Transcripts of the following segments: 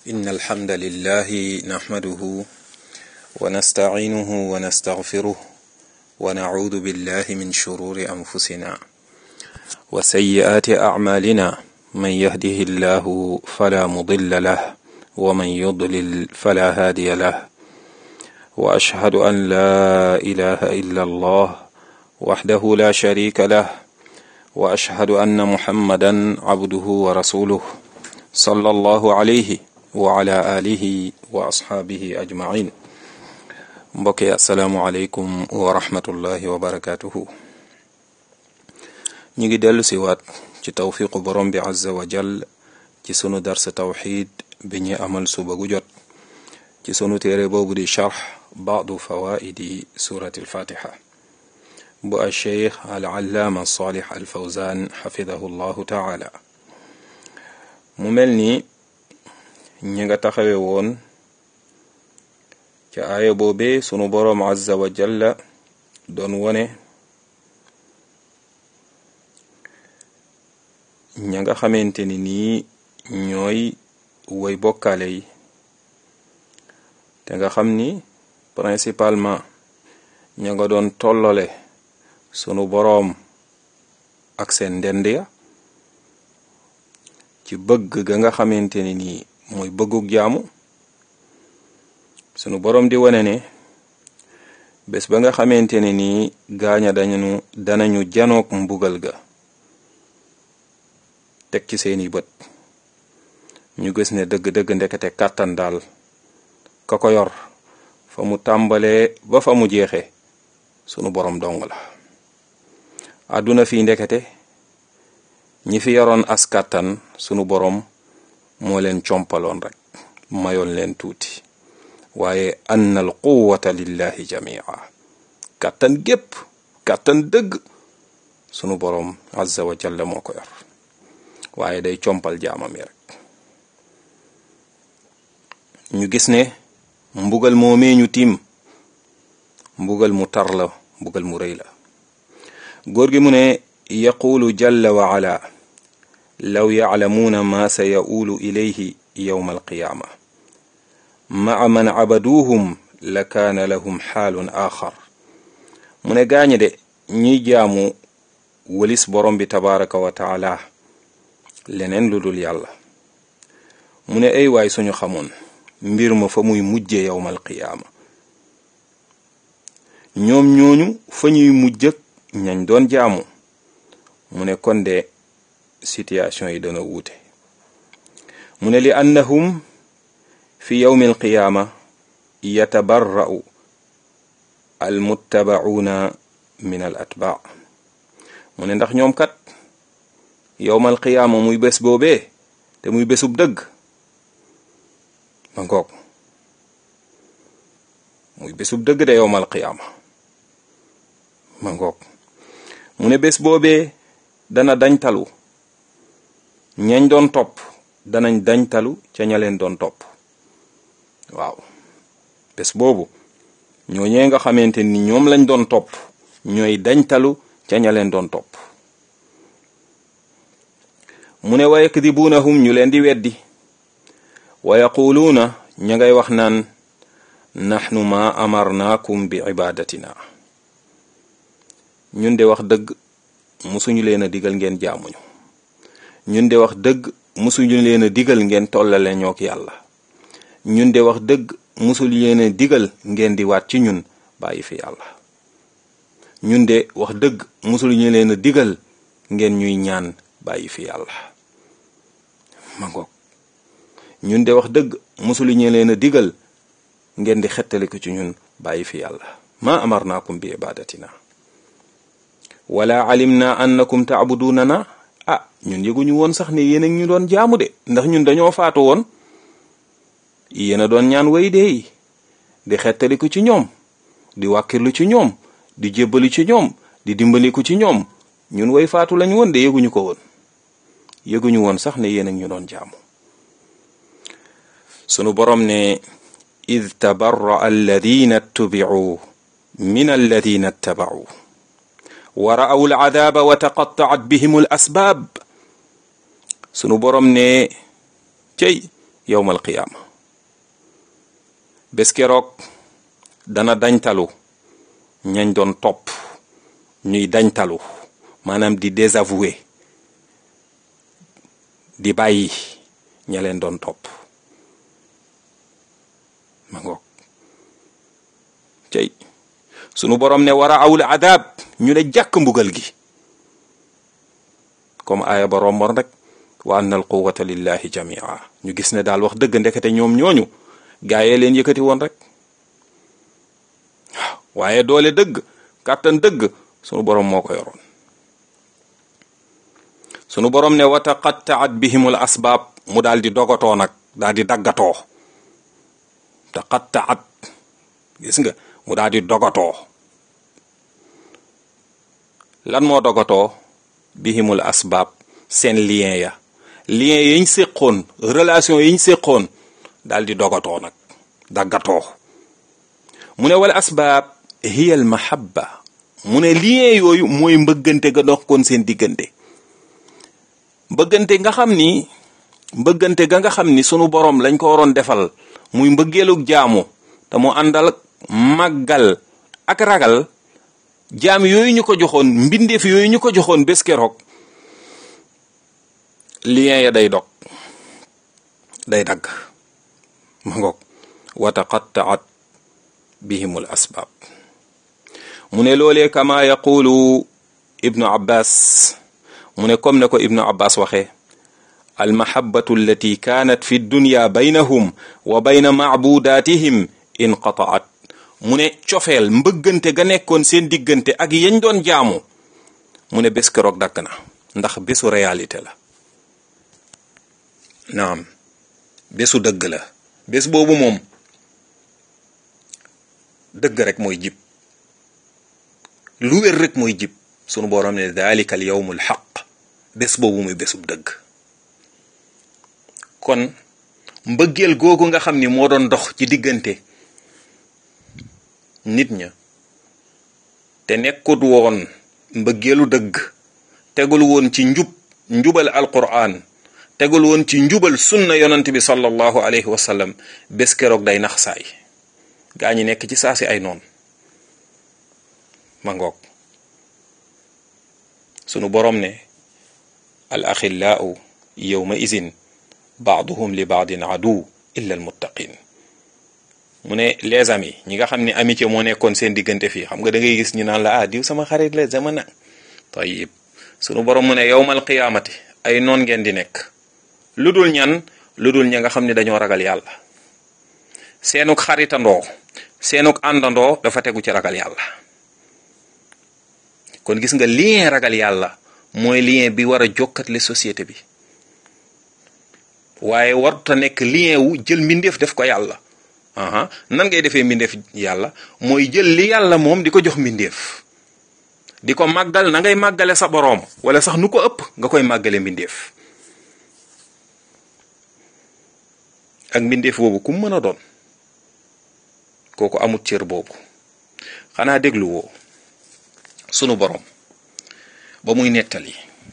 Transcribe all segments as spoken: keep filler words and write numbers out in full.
إن الحمد لله نحمده ونستعينه ونستغفره ونعوذ بالله من شرور أنفسنا وسيئات أعمالنا من يهده الله فلا مضل له ومن يضلل فلا هادي له وأشهد أن لا إله إلا الله وحده لا شريك له وأشهد أن محمدا عبده ورسوله صلى الله عليه وعلى آله وأصحابه أجمعين. mbokki asalaamualeykum wa rahmatullahi wa barakatuhu. ñu ngi dellu si waat ci tawfiqu borom bi azza wa jal ci sunu dars tawxid bi ñu amal suba gu jot ci sunu téere boobu di charx baadu fawaidi surati alfatiha bu alcheikh alallaama salih alfawzan xafidahu llahu taala. mu mel ni ñi nga taxawe woon ca aaya boobee sunu boroom azza wa jalla doon wone ña nga xamante ni nii ñooy woy bokkaale yi te nga xam ni principalement ña nga doon tollole sunu boroom ak seen ndend ya ci bëgg ga nga xamante ni nii mooy bëggug jaamu. sunu boroom di wane ne bés ba nga xamante ne nii gaaña dañu danañu janook mbugal ga teg ci seeni bët ñu gis ne dëgg-dëgg ndekete kàttan daal ka ko yor fa mu tàmbalee ba fa mu jeexe sunu boroom dong la. àdduna fii ndekete ñi fi yoroon as kàttan sunu boroom moo leen compaloon rek mayoon leen tuuti waaye anna al quwwata lillahi jamia kàttan gépp kàttan dëgg sunu boroom azza wa jalla moo ko yor waaye day compal jaamam yi rek. ñu gis ne mbugal moomee ñu tiim mbugal mu tar la mbugal mu rëy la. góor gi mu ne yaqulu jalla wa ala law yaclamuuna ma sa yaulu ilayhi yowma alqiyaama maa man abaduuhum la kaana lahum xaalun axar. mu ne gaañe de ñiy jaamu wëlis borom bi tabaraka wa taala leneen lu dul yàlla mu ne ay waay suñu xamoon mbir ma fa muy mujje yowmal qiyaama ñoom ñooñu fa ñuy mujjëk ñañ doon jaamu mu ne kon de situation yi dana wuute. mu ne li annahum fi yowmi alqiyaama yatabarra'u almuttabacuuna min al atbaa. mu ne ndax ñoom kat yowmal qiyaama muy bés boobee te muy bésub dëgg ma ngoog muy bésub dëgg de yowmal qiyaama ma ngoog mu ne bés boobee dana dañtalu ñañ doon topp danañ dañtalu ca ña leen doon topp. waaw bés boobu ñooñee nga xamante ni ñoom lañ doon topp ñooy dañtalu ca ña leen doon topp. mu ne wa yakdibuunahum ñu leen di weddi wa yaquluuna ña ngay wax naan naxnu ma amarnaakum bi ibadatina ñun de wax dëgg musuñu leen a digal ngeen jaamuñu. ñun de wax dëgg musuñu leen a digal ngeen tollale ñook yàlla. ñun de wax dëgg musul leen a digal ngeen di waat ci ñun bàyyi fi yàlla. ñun de wax dëgg musul ñu leen a digal ngeen ñuy ñaan bàyyi fi yàlla. ma ngoog ñun de wax dëgg musul ñu leen a digal ngeen di xettaliku ci ñun bàyyi fi yàlla. ma amarnaakum bi ibadatina wala alimna annakum taabudunana. ah ñun yëguñu woon sax ne yéen a ñu doon jaamu de ndax ñun dañoo faatu woon yéen a doon ñaan way dee yi di xettaliku ci ñoom di wàkkirlu ci ñoom di jébbali ci ñoom di dimbaliku ci ñoom ñun way faatu lañ woon de yëguñu ko woon yëguñu woon sax ne yéen a ñu doon jaamu. sunu borom ne id tabarra alladina ttubicu min alladina ttabacuu wa ra'aw alcadaaba wa taqattacat bihim al asbaab. sunu borom ne cey yowmal qiyaama. bés keroog dana dañtalu ñañ doon topp ñuy dañtalu maanaam di désavouer di bàyyi ña leen doon topp. ma ngoog cey sunu borom ne war a awul adab ñu ne jàkk mbugal gi comme aaya ba romboon rek wa anna al quwwata lillahi jamia. ñu gis ne daal wax dëgg ndekete ñoom ñooñu gaayee leen yëkkati woon rek waaw waaye doole dëgg kàttan dëgg sunu borom moo ko yoroon. sunu borom ne wa taqattaat bihimul asbaab mu daal di dogatoo nag daal di daggatoo. taqattaat gis nga mu daal di dogatoo. lan moo dogatoo bihimul asbaab seen lien ya lien yiñ séqoon relation yiñ séqoon daal di dogatoo nag daggatoo. mu ne wal asbaab hiya al mahabba mu ne lien yooyu mooy mbëggante ga dox koon seen diggante. mbëggante nga xam ni mbëggante ga nga xam ni sunu borom lañ ko waroon defal muy mbëggeelug jaamu te mu àndal màggal ak ragal jaam yooyu ñu ko joxoon mbindeef yooyu ñu ko joxoon bés keroog lien ya day dog day dagg. ma ngoog wa taqattaat bihimul asbaab. mu ne loolee kama yaqulu ibnu abbas mu ne comme ne ko ibnu abbas waxee almahabatu allati kaanat fi dunya baynahum wa bayna maabudatihim inqataat. mu ne cofeel mbëggante ga nekkoon seen diggante ak yañ doon jaamu mu ne bés keroog dakk na ndax bésu réalité la. naam bésu dëgg la. bés boobu moom dëgg rek mooy jib lu wér rek mooy jib. sunu borom ne dalika al yawmul haqq bés boobu muy bésub dëgg. kon mbëggeel googu nga xam ni moo doon dox ci diggante nit ña te nekkut woon mbëggeelu dëgg tegul woon ci njub njubal alquran tegul woon ci njubal sunna yonent bi sallallahu alayhi wa sallam bés keroog day nax saay gaa ñi nekk ci saasi ay noon. ma ngoog sunu borom ne al axillaau yawma izin baaduhum li baadin adu illa al muttaqin. mu ne les amis ñi nga xam ne amitié moo nekkoon seen diggante fii xam nga da ngay gis ñu naan la ah diw sama xarit la sama na tayyib sunu borom mu ne yawmal qiyaamati ay noon ngeen di nekk lu dul ñan lu dul ña nga xam ne dañoo ragal yàlla. seenuk xaritandoo seenuk àndandoo dafa tegu ci ragal yàlla. kon gis nga lien ragal yàlla mooy lien bi war a jokkatle société bi waaye warut a nekk lien wu jël mbindeef def ko yàlla. aha nan ngay defee mbindeef yàlla mooy jël li yàlla moom di ko jox mbindeef di ko màggal na ngay màggale sa boroom wala sax nu ko ëpp nga koy màggale mbindeef. ak mbindeef boobu ku mën a doon kooku amut cër boobu. xanaa déglu woo sunu borom ba muy nettali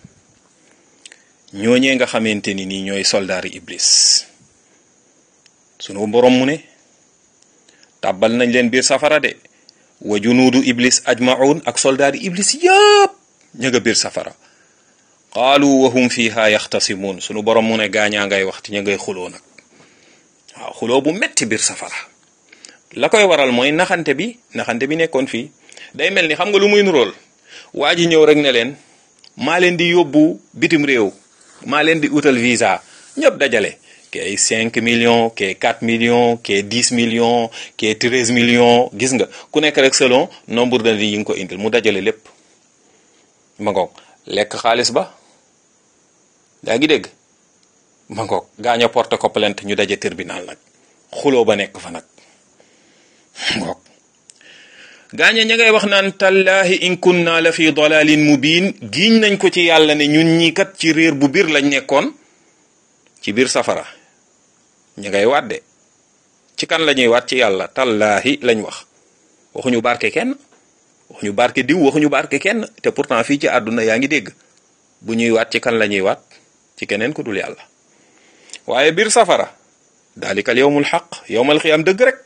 ñooñee nga xamante ni nii ñooy soldaari iblis sunu borom mu ne tàbbal nañ leen biir safara de wa junuudu iblis ajmaun ak soldaari iblis yëpp ña nga biir safara qaalu wa hum fiha yaxtasimuun sunu borom mu ne gaañaa ngay waxti ña ngay xuloo nag waaw xuloo bu metti biir safara. la koy waral mooy naxante bi naxante bi nekkoon fii day mel ni xam nga lu muy nurool waa ji ñëw rek ne leen maa leen di yóbbu bitim réew maa leen di utal visa ñëpp dajale kay cinq millions kay quatre millions kay dix millions kay treize millions gis nga ku nekk rek selon nombre de yi nga ko indil mu dajale lépp ma ngoog lekk xaalis ba yaa ngi dégg ma ngoog gaaño porte ko plainte ñu daje tribunal nag xuloo ba nekk fa nag ngoog gaañe ña ngay wax naan tallahi in kunna la fi dalalin mubin giiñ nañ ko ci yàlla ne ñun ñi kat ci réer bu biir lañ nekkoon ci biir safara ña ngay waat de ci kan la ñuy waat ci yàlla tallahi lañ wax waxuñu barke kenn waxuñu barke diw waxuñu barke kenn te pourtant fii ci àdduna yaa ngi dégg bu ñuy waat ci kan la ñuy waat ci keneen ku dul yàlla waaye biir safara dalika al yawmul xaq, yawmal xiyaam dëgg rek.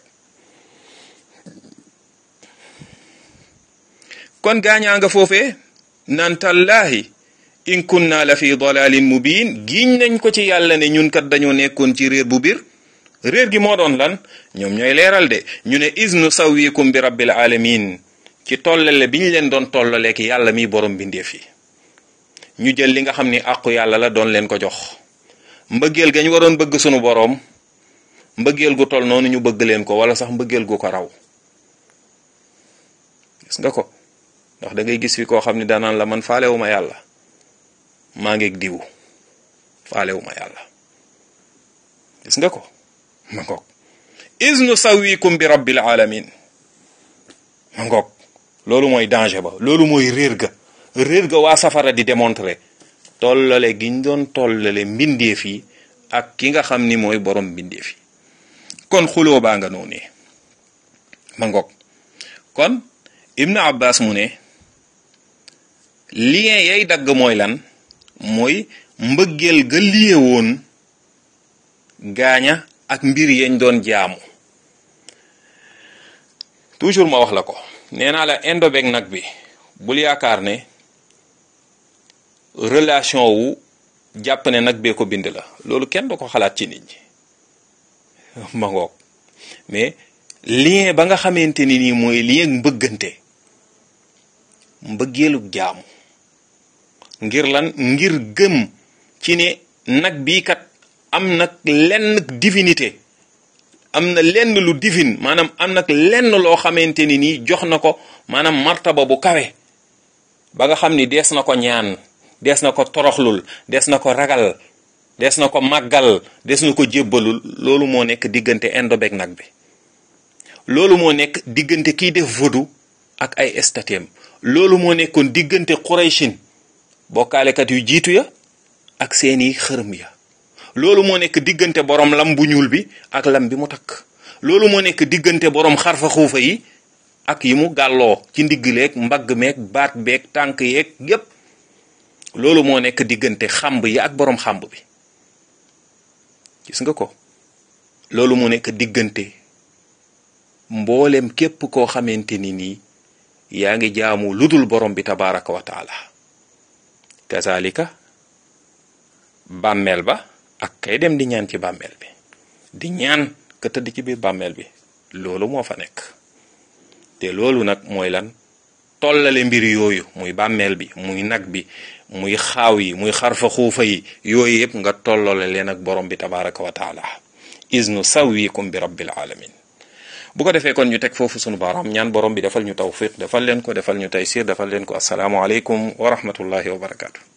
kon gaañaa nga foofee naan tallaahi in kunna la fi dalalin mubin, giñ nañ ko ci yàlla ne ñun kat dañoo nekkoon ci réer bu biir. réer gi moo doon lan? ñoom ñooy leeral de, ñu ne is nu sawikum bi rabbil alamin, ci tollale bi ñu leen doon tollaleek yàlla mi borom bindeef yi. ñu jël li nga xam ni àqu yàlla la doon leen ko jox. mbëggeel gañ waroon bëgg sunu boroom, mbëggeel gu toll noonu ñu bëgg leen ko, wala sax mbëggeel gu ko raw. gis nga ko, ndax da ngay gis fi koo xam ni danaan la man faalewuma yàlla, maa ngeeg diwu, faalewuma yàlla. gis nga ko, ma ngoog is nu sawikum bi rabbil alamin, ma ngoog loolu mooy danger ba, loolu mooy réer ga réer ga waa safara di démontrer tollale gi ñu doon tollale mbindeef yi ak ki nga xam ni mooy borom mbindeef yi. kon xuloo baa nga noonu ma ngoog. kon Ibnu Abbas mu ne lien yay dagg mooy lan? mooy mbëggeel ga lié woon gaaña ak mbir yañ doon jaamu. toujours ma wax la ko, nee naa la indo beeg nag bi bul yaakaar ne relation wu jàpp ne nag bee ko bind la, loolu kenn du ko xalaat ci nit ñi ma ngoog. mais lien ba nga xamante ni nii mooy lien mbëggante, mbëggeelu jaamu, ngir lan? ngir gëm ci ne nag bii kat am nag lenn divinité, am na lenn lu divine, maanaam am nag lenn loo xamante ni nii jox na ko maanaam martaba bu kawe ba nga xam ni dees na ko ñaan, dees na ko toroxlul, dees na ko ragal, dees na ko màggal, dees na ko jébbalul. loolu moo nekk diggante indo beeg nag bi. loolu moo nekk diggante kiy def vodou ak ay estatem. loolu moo nekkoon diggante Qurayshin, bokkaalekat yu jiitu ya ak seeni xërëm ya. loolu moo nekk diggante borom lam bu ñuul bi ak lam bi mu takk. loolu moo nekk diggante borom xarfa xuufa yi ak yi mu gàlloo ci ndigleeg mbagg meeg baat beeg tànk yeeg yépp. loolu moo nekk diggante xamb yi ak borom xamb bi. gis nga ko, loolu moo nekk diggante mboolem képp koo xamante ni nii yaa ngi jaamu ludul borom bi tabaraka wa taala. kazalika bàmmeel ba ak kay dem di ñaan ci bàmmeel bi, di ñaan ka tëdd ci biir bàmmeel bi, loolu moo fa nekk. te loolu nag mooy lan? tollale mbir yooyu, muy bàmmeel bi, muy nag bi, muy xaaw yi, muy xarfa xuufa yi, yooyu yëpp nga tollale leen ak borom bi tabaraka wa taala. is nu sawikum bi rabbil alamin. bu ko defee kon ñu teg foofu sunu baaraam, ñaan borom bi defal ñu tawfiq, defal leen ko, defal ñu taysir, defal leen ko. assalaamu aleykum wa rahmatullahi wa barakaatu.